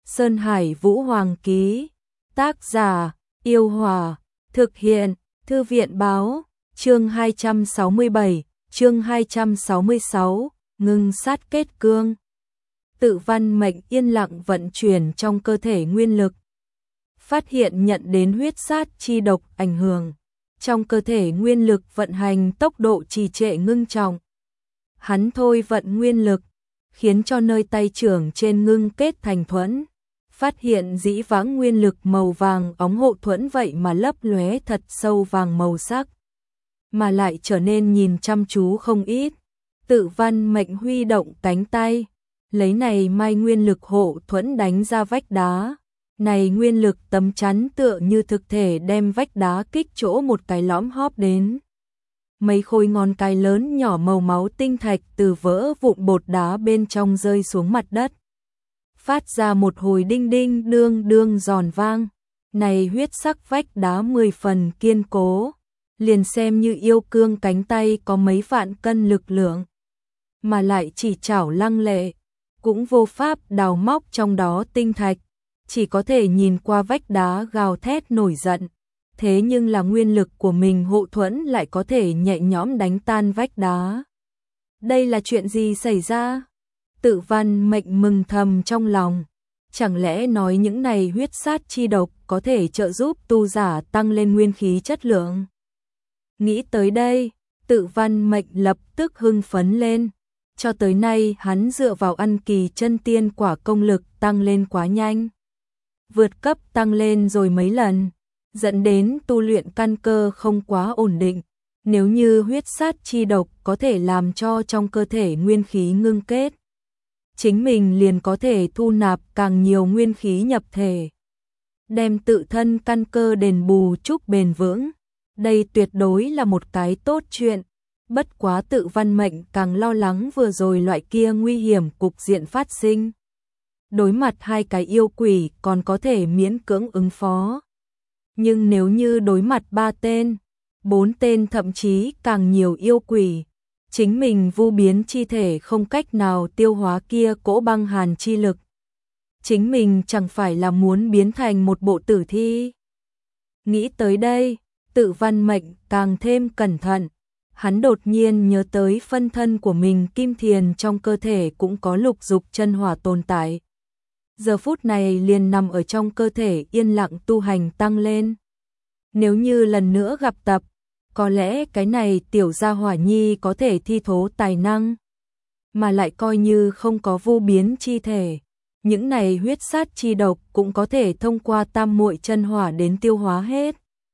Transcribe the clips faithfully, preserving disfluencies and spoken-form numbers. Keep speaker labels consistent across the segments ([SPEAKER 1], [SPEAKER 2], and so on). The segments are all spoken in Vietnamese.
[SPEAKER 1] Sơn Hải Vũ Hoàng ký. Tác giả: Yêu Hòa. Thực hiện: Thư viện báo. Chương hai trăm sáu mươi bảy, chương hai trăm sáu mươi sáu, ngưng sát kết cương. Tự văn mệnh yên lặng vận chuyển trong cơ thể nguyên lực. Phát hiện nhận đến huyết sát chi độc ảnh hưởng. Trong cơ thể nguyên lực vận hành tốc độ trì trệ ngưng trọng. Hắn thôi vận nguyên lực, khiến cho nơi tay trưởng trên ngưng kết thành thuẫn. Phát hiện dĩ vãng nguyên lực màu vàng óng hộ thuẫn vậy mà lấp lóe thật sâu vàng màu sắc. Mà lại trở nên nhìn chăm chú không ít. Tự văn mệnh huy động cánh tay, lấy này mai nguyên lực hộ thuẫn đánh ra vách đá. Này nguyên lực tấm chắn tựa như thực thể đem vách đá kích chỗ một cái lõm hóp đến. Mấy khối ngón cái lớn nhỏ màu máu tinh thạch từ vỡ vụn bột đá bên trong rơi xuống mặt đất. Phát ra một hồi đinh đinh đương đương giòn vang. Này huyết sắc vách đá mười phần kiên cố. Liền xem như yêu cương cánh tay có mấy vạn cân lực lượng. Mà lại chỉ chảo lăng lệ. Cũng vô pháp đào móc trong đó tinh thạch. Chỉ có thể nhìn qua vách đá gào thét nổi giận. Thế nhưng là nguyên lực của mình hộ thuẫn lại có thể nhẹ nhõm đánh tan vách đá. Đây là chuyện gì xảy ra? Tự văn mệnh mừng thầm trong lòng. Chẳng lẽ nói những này huyết sát chi độc có thể trợ giúp tu giả tăng lên nguyên khí chất lượng? Nghĩ tới đây, tự văn mệnh lập tức hưng phấn lên. Cho tới nay hắn dựa vào ăn kỳ chân tiên quả công lực tăng lên quá nhanh. Vượt cấp tăng lên rồi mấy lần, dẫn đến tu luyện căn cơ không quá ổn định. Nếu như huyết sát chi độc có thể làm cho trong cơ thể nguyên khí ngưng kết, chính mình liền có thể thu nạp càng nhiều nguyên khí nhập thể, đem tự thân căn cơ đền bù chúc bền vững. Đây tuyệt đối là một cái tốt chuyện. Bất quá tự văn mệnh càng lo lắng vừa rồi loại kia nguy hiểm cục diện phát sinh. Đối mặt hai cái yêu quỷ còn có thể miễn cưỡng ứng phó. Nhưng nếu như đối mặt ba tên, bốn tên thậm chí càng nhiều yêu quỷ, chính mình vu biến chi thể không cách nào tiêu hóa kia cỗ băng hàn chi lực. Chính mình chẳng phải là muốn biến thành một bộ tử thi. Nghĩ tới đây, tự văn mệnh càng thêm cẩn thận. Hắn đột nhiên nhớ tới phân thân của mình kim thiền trong cơ thể cũng có lục dục chân hỏa tồn tại. Giờ phút này liền nằm ở trong cơ thể yên lặng tu hành tăng lên. Nếu như lần nữa gặp tập, có lẽ cái này tiểu gia hỏa nhi có thể thi thố tài năng. Mà lại coi như không có vu biến chi thể, những này huyết sát chi độc cũng có thể thông qua tam muội chân hỏa đến tiêu hóa hết.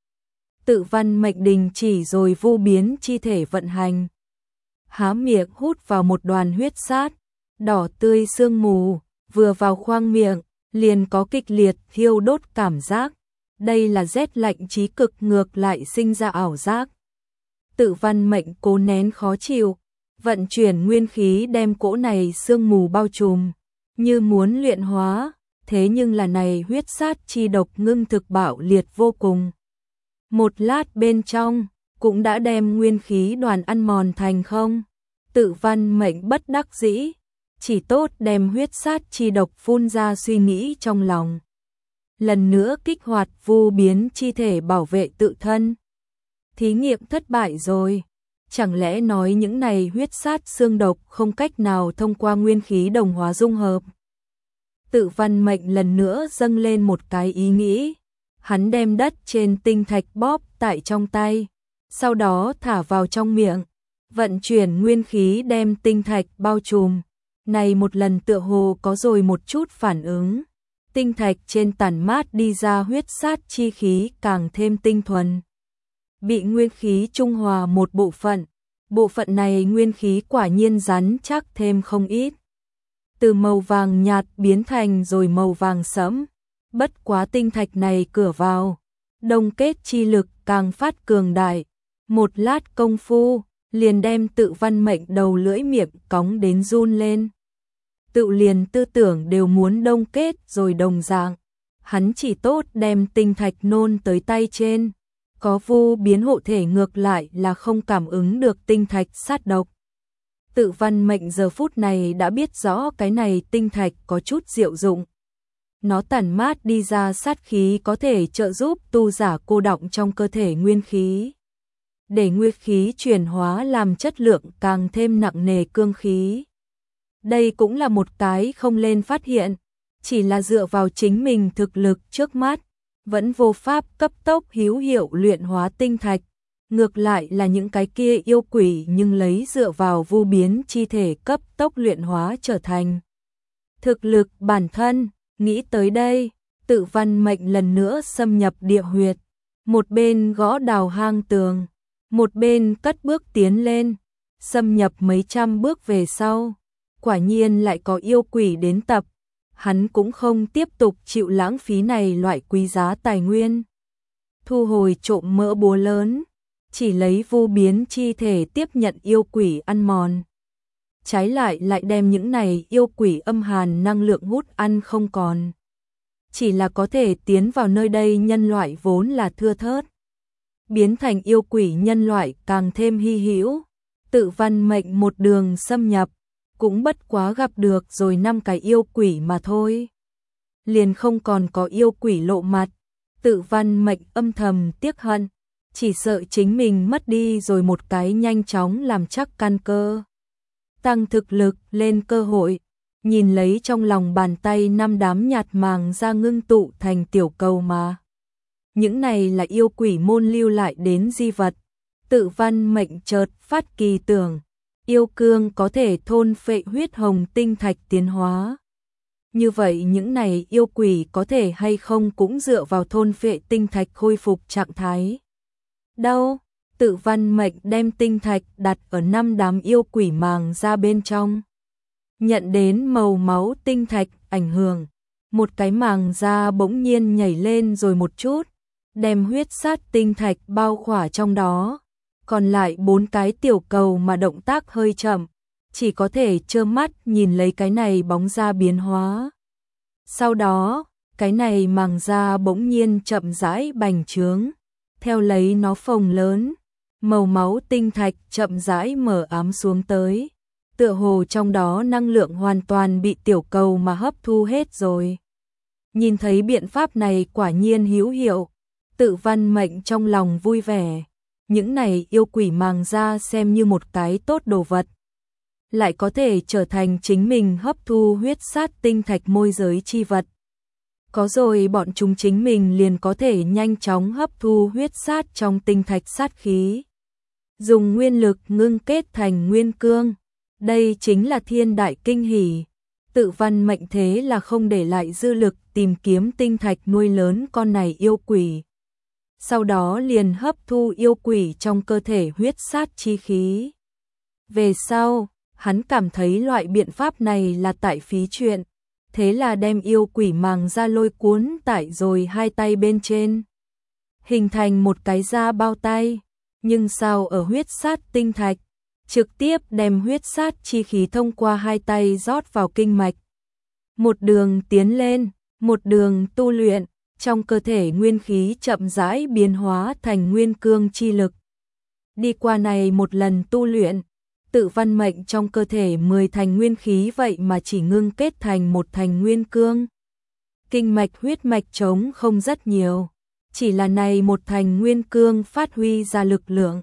[SPEAKER 1] Tự văn mệnh đình chỉ rồi vu biến chi thể vận hành. Há miệng hút vào một đoàn huyết sát, đỏ tươi sương mù, vừa vào khoang miệng, liền có kịch liệt thiêu đốt cảm giác. Đây là rét lạnh chí cực ngược lại sinh ra ảo giác. Tự văn mệnh cố nén khó chịu, vận chuyển nguyên khí đem cỗ này sương mù bao trùm, như muốn luyện hóa, thế nhưng là này huyết sát chi độc ngưng thực bạo liệt vô cùng. Một lát bên trong, cũng đã đem nguyên khí đoàn ăn mòn thành không. Tự văn mệnh bất đắc dĩ, chỉ tốt đem huyết sát chi độc phun ra suy nghĩ trong lòng. Lần nữa kích hoạt vu biến chi thể bảo vệ tự thân. Thí nghiệm thất bại rồi. Chẳng lẽ nói những này huyết sát xương độc không cách nào thông qua nguyên khí đồng hóa dung hợp? Tự văn mệnh lần nữa dâng lên một cái ý nghĩ. Hắn đem đất trên tinh thạch bóp tại trong tay, sau đó thả vào trong miệng, vận chuyển nguyên khí đem tinh thạch bao trùm. Này một lần tựa hồ có rồi một chút phản ứng. Tinh thạch trên tản mát đi ra huyết sát chi khí càng thêm tinh thuần. Bị nguyên khí trung hòa một bộ phận. Bộ phận này nguyên khí quả nhiên rắn chắc thêm không ít. Từ màu vàng nhạt biến thành rồi màu vàng sẫm. Bất quá tinh thạch này cửa vào, đông kết chi lực càng phát cường đại. Một lát công phu, liền đem tự văn mệnh đầu lưỡi miệng cóng đến run lên. Tự liền tư tưởng đều muốn đông kết rồi đồng dạng. Hắn chỉ tốt đem tinh thạch nôn tới tay trên. Có vu biến hộ thể ngược lại là không cảm ứng được tinh thạch sát độc. Tự văn mệnh giờ phút này đã biết rõ cái này tinh thạch có chút diệu dụng. nó tản mát đi ra sát khí có thể trợ giúp tu giả cô đọng trong cơ thể nguyên khí, để nguyên khí chuyển hóa làm chất lượng càng thêm nặng nề cương khí. Đây cũng là một cái không lên phát hiện, chỉ là dựa vào chính mình thực lực trước mắt, vẫn vô pháp cấp tốc hữu hiệu luyện hóa tinh thạch. Ngược lại là những cái kia yêu quỷ nhưng lấy dựa vào vu biến chi thể cấp tốc luyện hóa trở thành thực lực bản thân. Nghĩ tới đây, Tự Văn Mệnh lần nữa xâm nhập địa huyệt, một bên gõ đào hang tường, một bên cất bước tiến lên, xâm nhập mấy trăm bước về sau, quả nhiên lại có yêu quỷ đến tập, hắn cũng không tiếp tục chịu lãng phí này loại quý giá tài nguyên. Thu hồi trộm mỡ búa lớn, chỉ lấy vu biến chi thể tiếp nhận yêu quỷ ăn mòn. Trái lại lại đem những này yêu quỷ âm hàn năng lượng hút ăn không còn. Chỉ là có thể tiến vào nơi đây nhân loại vốn là thưa thớt, biến thành yêu quỷ nhân loại càng thêm hy hữu. Tự Văn Mệnh một đường xâm nhập, cũng bất quá gặp được rồi năm cái yêu quỷ mà thôi. Liền không còn có yêu quỷ lộ mặt. Tự Văn Mệnh âm thầm tiếc hận, chỉ sợ chính mình mất đi rồi một cái nhanh chóng làm chắc căn cơ, tăng thực lực lên cơ hội. Nhìn lấy trong lòng bàn tay năm đám nhạt màng ra ngưng tụ thành tiểu cầu mà. Những này là yêu quỷ môn lưu lại đến di vật. Tự Văn Mệnh chợt phát kỳ tưởng, yêu cương có thể thôn phệ huyết hồng tinh thạch tiến hóa. Như vậy những này yêu quỷ có thể hay không cũng dựa vào thôn phệ tinh thạch khôi phục trạng thái. Đâu, Tự Văn Mệnh đem tinh thạch đặt ở năm đám yêu quỷ màng ra bên trong. Nhận đến màu máu tinh thạch ảnh hưởng, một cái màng da bỗng nhiên nhảy lên rồi một chút, đem huyết sát tinh thạch bao khỏa trong đó. Còn lại bốn cái tiểu cầu mà động tác hơi chậm, chỉ có thể trơ mắt nhìn lấy cái này bóng ra biến hóa. Sau đó, cái này màng da bỗng nhiên chậm rãi bành trướng, theo lấy nó phồng lớn, màu máu tinh thạch chậm rãi mở ám xuống tới. Tựa hồ trong đó năng lượng hoàn toàn bị tiểu cầu mà hấp thu hết rồi. Nhìn thấy biện pháp này quả nhiên hữu hiệu, Tự Văn Mệnh trong lòng vui vẻ. Những này yêu quỷ màng da xem như một cái tốt đồ vật, lại có thể trở thành chính mình hấp thu huyết sát tinh thạch môi giới chi vật. Có rồi bọn chúng chính mình liền có thể nhanh chóng hấp thu huyết sát trong tinh thạch sát khí, dùng nguyên lực ngưng kết thành nguyên cương. Đây chính là thiên đại kinh hỉ. Tự Văn Mệnh thế là không để lại dư lực tìm kiếm tinh thạch nuôi lớn con này yêu quỷ. Sau đó liền hấp thu yêu quỷ trong cơ thể huyết sát chi khí. Về sau, hắn cảm thấy loại biện pháp này là tại phí chuyện, thế là đem yêu quỷ màng ra lôi cuốn tại rồi hai tay bên trên, hình thành một cái da bao tay, nhưng sao ở huyết sát tinh thạch, trực tiếp đem huyết sát chi khí thông qua hai tay rót vào kinh mạch. Một đường tiến lên, một đường tu luyện, trong cơ thể nguyên khí chậm rãi biến hóa thành nguyên cương chi lực. Đi qua này một lần tu luyện, Tự Văn Mệnh trong cơ thể mười thành nguyên khí vậy mà chỉ ngưng kết thành một thành nguyên cương. Kinh mạch huyết mạch trống không rất nhiều, chỉ là này một thành nguyên cương phát huy ra lực lượng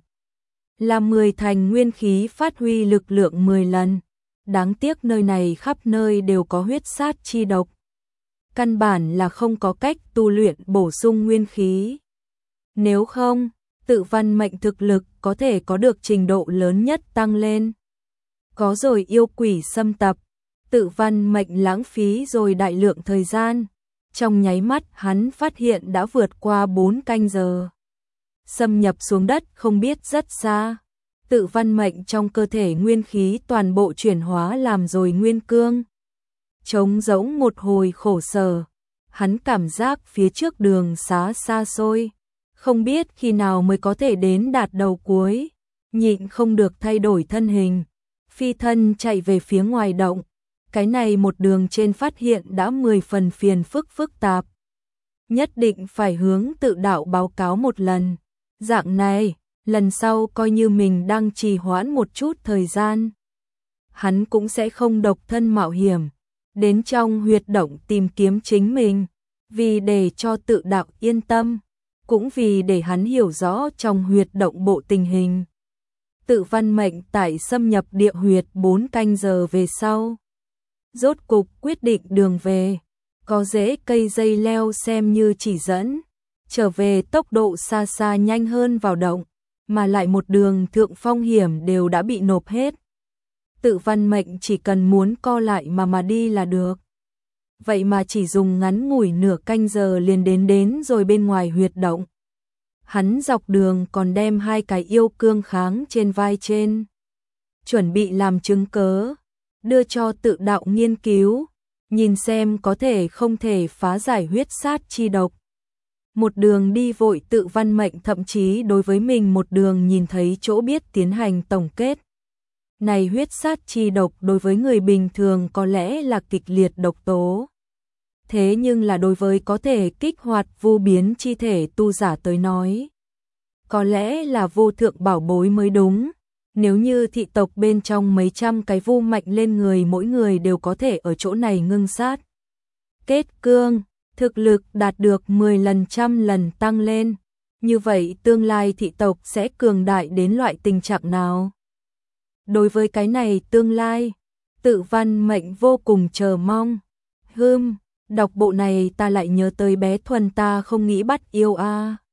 [SPEAKER 1] là mười thành nguyên khí phát huy lực lượng mười lần. Đáng tiếc nơi này khắp nơi đều có huyết sát chi độc, căn bản là không có cách tu luyện bổ sung nguyên khí. Nếu không, Tự Văn Mệnh thực lực có thể có được trình độ lớn nhất tăng lên. Có rồi yêu quỷ xâm tập, Tự Văn Mệnh lãng phí rồi đại lượng thời gian. Trong nháy mắt hắn phát hiện đã vượt qua bốn canh giờ. Xâm nhập xuống đất không biết rất xa. Tự Văn Mệnh trong cơ thể nguyên khí toàn bộ chuyển hóa làm rồi nguyên cương. Trống rỗng một hồi khổ sở, hắn cảm giác phía trước đường xá xa xôi, không biết khi nào mới có thể đến đạt đầu cuối, nhịn không được thay đổi thân hình, phi thân chạy về phía ngoài động. Cái này một đường trên phát hiện đã mười phần phiền phức phức tạp, nhất định phải hướng tự đạo báo cáo một lần. Dạng này, lần sau coi như mình đang trì hoãn một chút thời gian, hắn cũng sẽ không độc thân mạo hiểm. đến trong huyệt động tìm kiếm chính mình, vì để cho tự đạo yên tâm, cũng vì để hắn hiểu rõ trong huyệt động bộ tình hình. Tự Văn Mệnh tại xâm nhập địa huyệt bốn canh giờ về sau, rốt cục quyết định đường về, có rễ cây dây leo xem như chỉ dẫn, trở về tốc độ xa xa nhanh hơn vào động, mà lại một đường thượng phong hiểm đều đã bị nộp hết. Tự Văn Mệnh chỉ cần muốn co lại mà mà đi là được. Vậy mà chỉ dùng ngắn ngủi nửa canh giờ liền đến đến rồi bên ngoài huyệt động. Hắn dọc đường còn đem hai cái yêu cương kháng trên vai trên, chuẩn bị làm chứng cớ, đưa cho tự đạo nghiên cứu, nhìn xem có thể không thể phá giải huyết sát chi độc. Một đường đi vội Tự Văn Mệnh thậm chí đối với mình một đường nhìn thấy chỗ biết tiến hành tổng kết. Này huyết sát chi độc đối với người bình thường có lẽ là kịch liệt độc tố. Thế nhưng là đối với có thể kích hoạt vô biến chi thể tu giả tới nói, có lẽ là vô thượng bảo bối mới đúng. Nếu như thị tộc bên trong mấy trăm cái vu mạnh lên người mỗi người đều có thể ở chỗ này ngưng sát. Kết cương, thực lực đạt được mười lần trăm lần tăng lên. Như vậy tương lai thị tộc sẽ cường đại đến loại tình trạng nào? Đối với cái này tương lai, Tự Văn Mệnh vô cùng chờ mong. Hừm, đọc bộ này ta lại nhớ tới bé Thuần ta không nghĩ bắt yêu a. À.